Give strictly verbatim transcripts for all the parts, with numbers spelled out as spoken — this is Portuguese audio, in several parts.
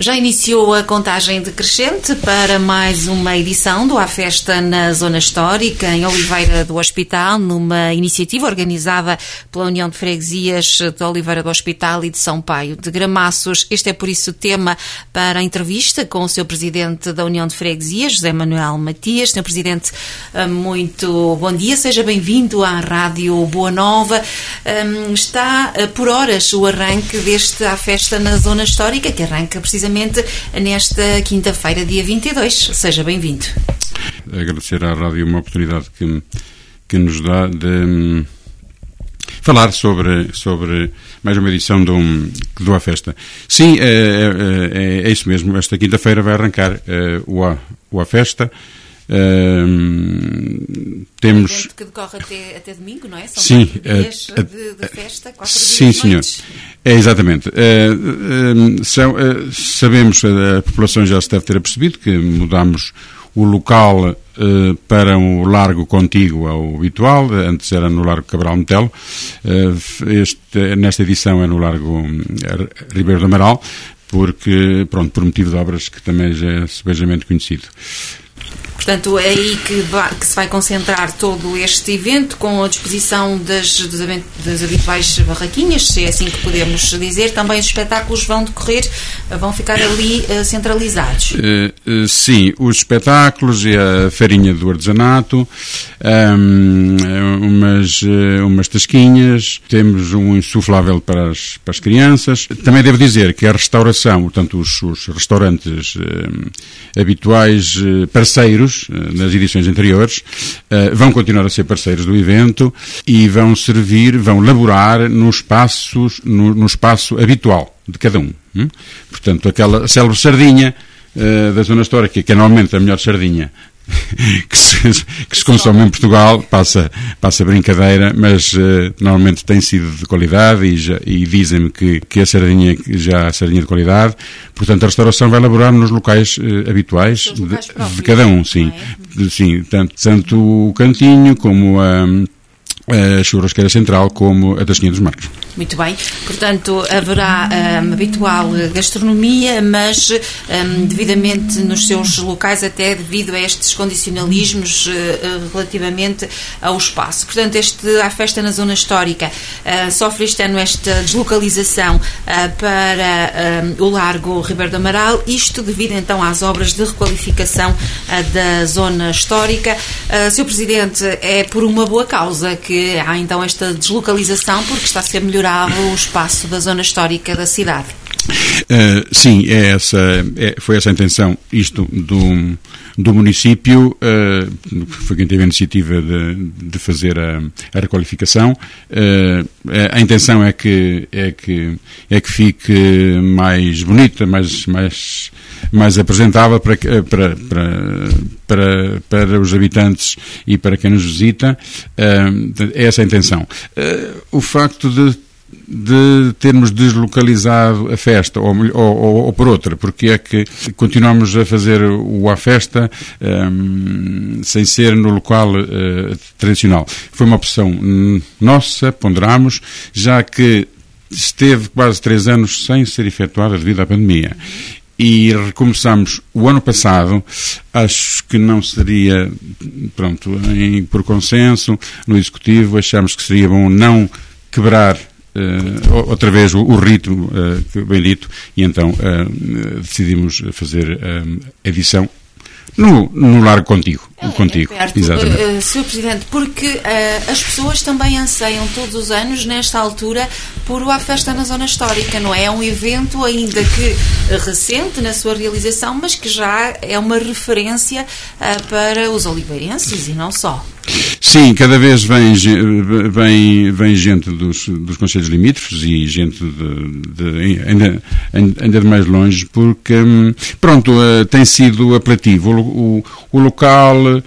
Já iniciou a contagem decrescente para mais uma edição do A Festa na Zona Histórica, em Oliveira do Hospital, numa iniciativa organizada pela União de Freguesias de Oliveira do Hospital e de São Paio de Gramaços. Este é, por isso, o tema para a entrevista com o seu Presidente da União de Freguesias, José Manuel Matias. senhor Presidente, muito bom dia, seja bem-vindo à Rádio Boa Nova. Está por horas o arranque deste A Festa na Zona Histórica, que arranca precisamente nesta quinta-feira, dia vinte e dois. Seja bem-vindo. Agradecer à Rádio uma oportunidade que, que nos dá de um, falar sobre, sobre mais uma edição do, do A Festa. Sim, é, é, é isso mesmo. Esta quinta-feira vai arrancar uh, o, A, o A Festa. Uh, temos... que decorre até, até domingo, não é? São sim, quatro dias uh, de, de festa, quatro sim, dias senhor. É, exatamente. Uh, uh, são, uh, sabemos, a população já se deve ter apercebido que mudamos o local uh, para um largo contíguo ao habitual. Antes era no Largo Cabral Metelo. Uh, este, nesta edição é no Largo Ribeiro do Amaral, porque, pronto, por motivo de obras que também já é sebejamente conhecido. Portanto, é aí que, vai, que se vai concentrar todo este evento, com a disposição das, das, das habituais barraquinhas, se é assim que podemos dizer. Também os espetáculos vão decorrer, vão ficar ali uh, centralizados. Uh, uh, sim, os espetáculos e a feirinha do artesanato, um, umas, uh, umas tasquinhas, temos um insuflável para as, para as crianças. Também devo dizer que a restauração, portanto, os, os restaurantes uh, habituais, uh, parceiros, nas edições anteriores, vão continuar a ser parceiros do evento e vão servir, vão laborar no, espaços, no, no espaço habitual de cada um. Portanto, aquela célebre sardinha da Zona Histórica, que é normalmente a melhor sardinha que se, que se consome em Portugal, passa, passa brincadeira, mas uh, normalmente tem sido de qualidade e, já, e dizem-me que, que a sardinha já é sardinha de qualidade. Portanto, a restauração vai elaborar nos locais uh, habituais de, próprios, de cada um, sim. É? Sim, tanto, tanto o cantinho como a, a churrasqueira central como a Tasquinha dos Marcos. Muito bem, portanto haverá um, habitual gastronomia, mas um, devidamente nos seus locais, até devido a estes condicionalismos uh, relativamente ao espaço. Portanto, este A Festa na Zona Histórica uh, sofre este ano esta deslocalização uh, para um, o Largo Ribeiro do Amaral, isto devido então às obras de requalificação uh, da Zona Histórica. Uh, senhor Presidente, é por uma boa causa que há então esta deslocalização, porque está a ser melhorado o espaço da Zona Histórica da cidade. Uh, sim, é essa, é, foi essa a intenção, isto do, do município, uh, foi quem teve a iniciativa de, de fazer a, a requalificação. Uh, a intenção é que, é, que, é que fique mais bonita, mais, mais, mais apresentável para, para, para, para, para os habitantes e para quem nos visita. Uh, é essa a intenção. Uh, o facto de de termos deslocalizado a festa, ou, ou, ou por outra, porque é que continuamos a fazer o A Festa um, sem ser no local uh, tradicional. Foi uma opção nossa, ponderámos, já que esteve quase três anos sem ser efetuada devido à pandemia. E recomeçamos o ano passado, acho que não seria, pronto, em, por consenso, no Executivo, achamos que seria bom não quebrar Uh, outra vez o, o ritmo uh, bem dito, e então uh, decidimos fazer uh, a edição no, no Largo Contigo. É, contigo. É perto, exatamente. Uh, senhor Presidente, porque uh, as pessoas também anseiam todos os anos, nesta altura, por o A Festa na Zona Histórica, não é? É um evento ainda que recente na sua realização, mas que já é uma referência uh, para os oliveirenses e não só. Sim, cada vez vem, vem, vem gente dos, dos concelhos limítrofes e gente de, de, ainda, ainda de mais longe, porque, pronto, uh, tem sido apelativo. O, o, o local, uh,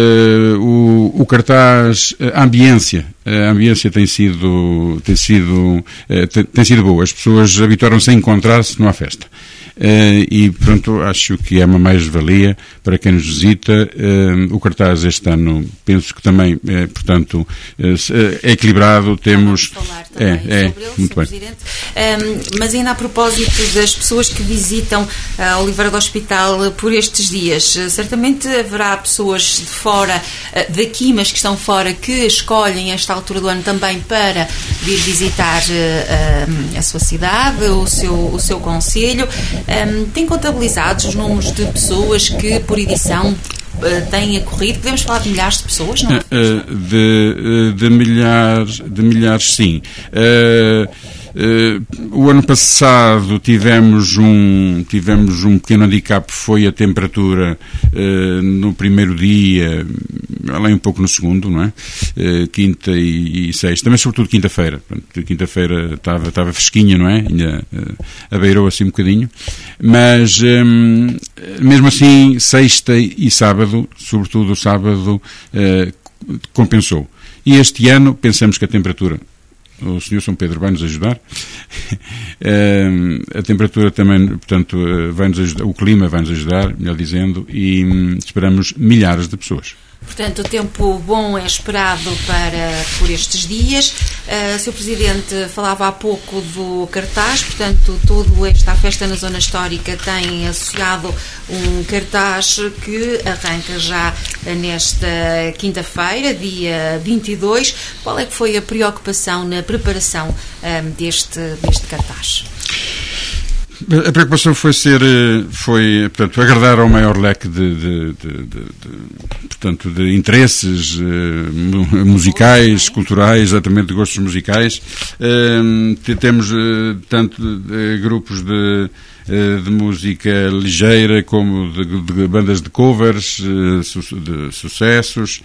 o, o cartaz, a ambiência. A ambiência tem sido, tem sido, uh, tem, tem sido boa. As pessoas habituaram-se a encontrar-se numa festa. e, pronto, acho que é uma mais-valia para quem nos visita. O cartaz este ano, penso que também, portanto, é equilibrado, temos... Vamos falar também é, é, sobre ele, muito Senhor bem. Presidente. Um, mas ainda a propósito das pessoas que visitam a Oliveira do Hospital por estes dias, certamente haverá pessoas de fora, daqui, mas que estão fora, que escolhem esta altura do ano também para vir visitar uh, a sua cidade, o seu, o seu concelho. Um, tem contabilizados os números de pessoas que, por edição, uh, têm ocorrido? Podemos falar de milhares de pessoas, não é? Uh, de, de milhares, de milhares, sim. Uh, Uh, o ano passado tivemos um, tivemos um pequeno handicap, foi a temperatura uh, no primeiro dia, além um pouco no segundo, não é? Uh, quinta e, e sexta, mas sobretudo quinta-feira. Quinta-feira estava, estava fresquinha, não é? Ainda uh, abeirou assim um bocadinho. Mas, um, mesmo assim, sexta e sábado, sobretudo o sábado, uh, compensou. E este ano pensamos que a temperatura... O senhor São Pedro vai nos ajudar. A temperatura também, portanto, vai nos ajudar, o clima vai nos ajudar, melhor dizendo, e esperamos milhares de pessoas. Portanto, o tempo bom é esperado para, por estes dias. Uh, senhor Presidente, falava há pouco do cartaz, portanto, toda esta festa na Zona Histórica tem associado um cartaz que arranca já nesta quinta-feira, dia vinte e dois. Qual é que foi a preocupação na preparação um, deste, deste cartaz? A preocupação foi ser, foi, portanto, agradar ao maior leque de, de, de, de, de, portanto, de interesses uh, musicais, culturais, exatamente, de gostos musicais. Uh, temos uh, tanto de, de grupos de de música ligeira como de, de bandas de covers, de sucessos.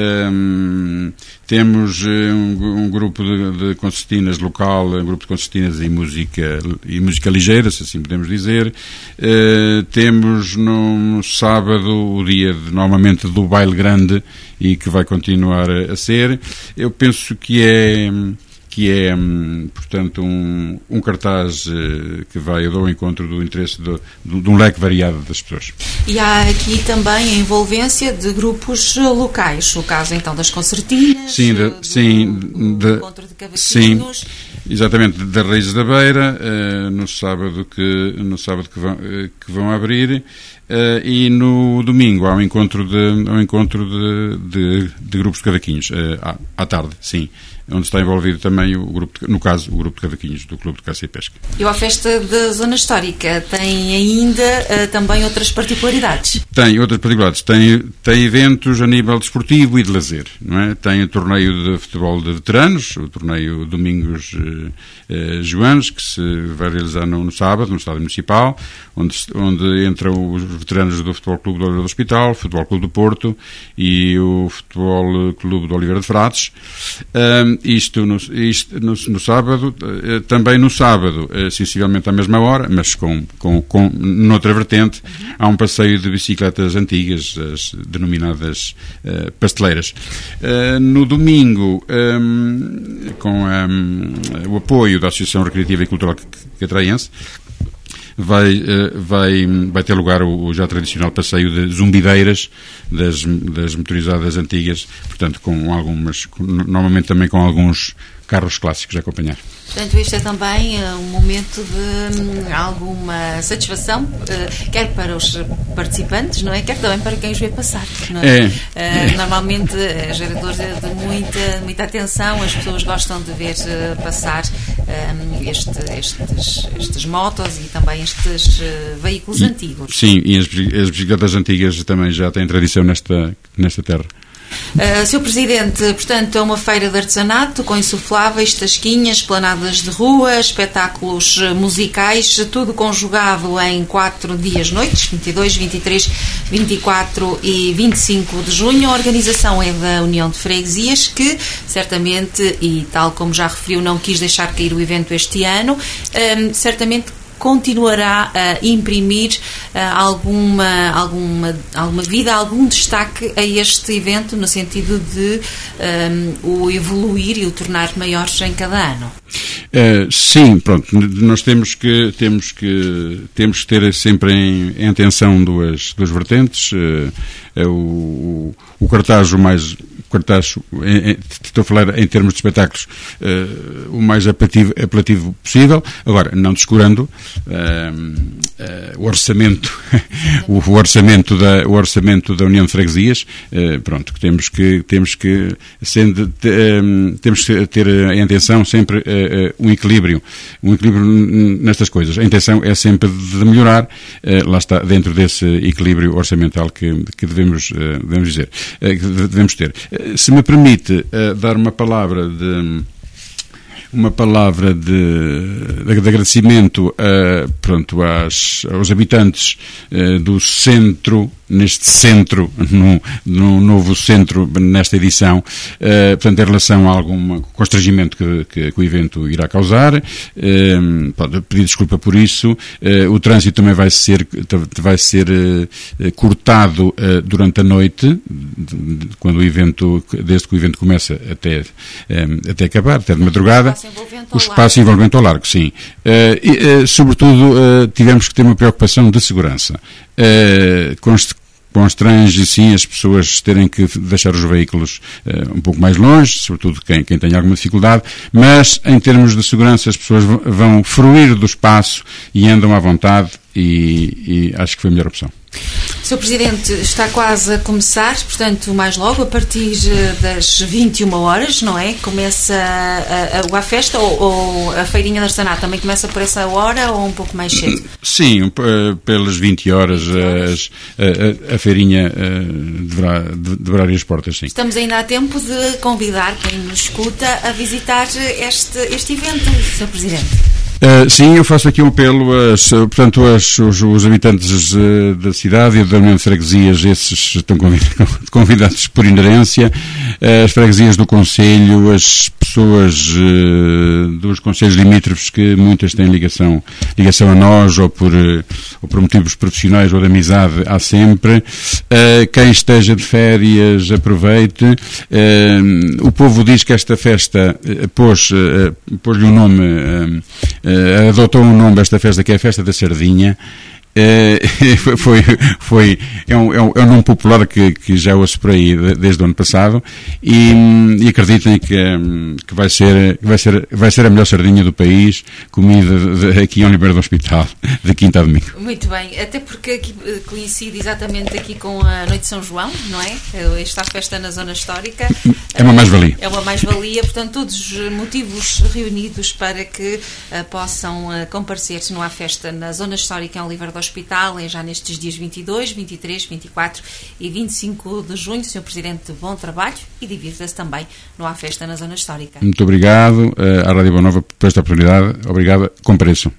Um, temos um, um grupo de, de concertinas local, um grupo de concertinas e música, e música ligeira, se assim podemos dizer. Uh, temos no, no sábado o dia de, normalmente do baile grande, e que vai continuar a, a ser. Eu penso que é que é, portanto, um, um cartaz uh, que vai ao encontro do interesse do, do, de um leque variado das pessoas. E há aqui também a envolvência de grupos locais, o caso então das concertinas, sim, de, do, sim, do, do de, encontro de cavaquinhos. Sim, exatamente, das Raízes da Beira, uh, no sábado que, no sábado que, vão, uh, que vão abrir. Uh, e no domingo há um encontro de, há um encontro de, de, de grupos de cavaquinhos, uh, à, à tarde, sim, onde está envolvido também o grupo, de, no caso, o grupo de cavaquinhos do Clube de Caça e Pesca. E a festa da Zona Histórica tem ainda uh, também outras particularidades? Tem outras particularidades. Tem, tem eventos a nível desportivo e de lazer, não é? Tem o torneio de futebol de veteranos, o torneio Domingos uh, uh, Joanes, que se vai realizar no, no sábado, no Estádio Municipal, onde, onde entram os veteranos do Futebol Clube do Oliveira do Hospital, Futebol Clube do Porto e o Futebol Clube do Oliveira de Frades. Um, isto, no, isto no, no sábado, uh, também no sábado, uh, sensivelmente à mesma hora, mas com, com, com noutra vertente, há um passeio de bicicletas antigas, as denominadas uh, pasteleiras. Uh, no domingo, um, com um, o apoio da Associação Recreativa e Cultural Catraense, Vai, vai, vai ter lugar o, o já tradicional passeio de zumbideiras das, das motorizadas antigas, portanto, com algumas, com, normalmente também com alguns carros clássicos a acompanhar. Portanto, isto é também uh, um momento de um, alguma satisfação, uh, quer para os participantes, não é? Quer também para quem os vê passar, não é? É, uh, é. Normalmente é gerador de, de muita, muita atenção, as pessoas gostam de ver uh, passar um, este, estes, estes motos e também estes uh, veículos e, antigos. Sim, e as, as bicicletas antigas também já têm tradição nesta, nesta terra. Uh, senhor Presidente, portanto, é uma feira de artesanato com insufláveis, tasquinhas, esplanadas de rua, espetáculos musicais, tudo conjugado em quatro dias noites, vinte e dois, vinte e três, vinte e quatro e vinte e cinco de junho. A organização é da União de Freguesias, que certamente, e tal como já referiu, não quis deixar cair o evento este ano, um, certamente continuará a imprimir alguma, alguma, alguma vida, algum destaque a este evento, no sentido de um, o evoluir e o tornar maiores em cada ano? Uh, sim, pronto, nós temos que, temos que, temos que ter sempre em, em atenção duas, duas vertentes. Uh, é o, o, o cartaz o mais, o cartaz, em, em, estou a falar em termos de espetáculos, uh, o mais apelativo, apelativo possível, agora, não descurando uh, uh, o orçamento, o, o orçamento da, o orçamento da União de Freguesias, uh, pronto, que temos que, temos que, sendo, te, um, temos que ter em atenção sempre uh, um equilíbrio, um equilíbrio nestas coisas. A intenção é sempre de melhorar, uh, lá está, dentro desse equilíbrio orçamental que, que devemos, uh, devemos dizer, uh, que devemos ter. Uh, se me permite uh, dar uma palavra de uma palavra de, de, de agradecimento uh, pronto, às, aos habitantes uh, do centro, neste centro, no, no novo centro, nesta edição, uh, portanto, em relação a algum constrangimento que, que, que o evento irá causar. Uh, pode pedir desculpa por isso. Uh, o trânsito também vai ser, vai ser uh, cortado uh, durante a noite, quando o evento, desde que o evento começa até, um, até acabar, até de madrugada. O espaço envolvente ao largo, sim. Uh, e, uh, sobretudo, uh, tivemos que ter uma preocupação de segurança. Uh, const Constrange, sim, as pessoas terem que deixar os veículos uh, um pouco mais longe, sobretudo quem, quem tem alguma dificuldade, mas em termos de segurança as pessoas vão fruir do espaço e andam à vontade e, e acho que foi a melhor opção. senhor Presidente, está quase a começar, portanto, mais logo, a partir das vinte e uma horas, não é? Começa a, a, a festa ou, ou a feirinha de artesanato também começa por essa hora ou um pouco mais cedo? Sim, uh, pelas vinte horas as, a, a, a feirinha uh, deverá, deverá abrir as portas, sim. Estamos ainda a tempo de convidar quem nos escuta a visitar este, este evento, senhor Presidente. Uh, sim, eu faço aqui um apelo, as, portanto, as, os, os habitantes uh, da cidade e da União de Freguesias, esses estão convidados por inerência, uh, as freguesias do Conselho, as pessoas uh, dos conselhos limítrofes, que muitas têm ligação, ligação a nós, ou por, uh, ou por motivos profissionais ou de amizade, há sempre. Uh, quem esteja de férias, aproveite. Uh, o povo diz que esta festa uh, pôs, uh, pôs-lhe um nome... Uh, Uh, adotou um nome esta festa, que é a Festa da Sardinha. Uh, foi, foi, é, um, é, um, é um nome popular que, que já ouço por aí desde o ano passado e, e acreditem que, que vai, ser, vai, ser, vai ser a melhor sardinha do país, comida de, de, aqui em Oliveira do Hospital, de quinta a domingo. Muito bem, até porque aqui, coincide exatamente aqui com a Noite de São João, não é? Esta festa na zona histórica. É uma mais-valia. É uma mais-valia, portanto, todos os motivos reunidos para que uh, possam uh, comparecer-se numa festa na zona histórica em Oliveira do Hospital, é já nestes dias vinte e dois, vinte e três, vinte e quatro e vinte e cinco de junho. senhor Presidente, bom trabalho e divirta-se também no A Festa na Zona Histórica. Muito obrigado uh, à Rádio Boa Nova por esta oportunidade. Obrigado, compareçam.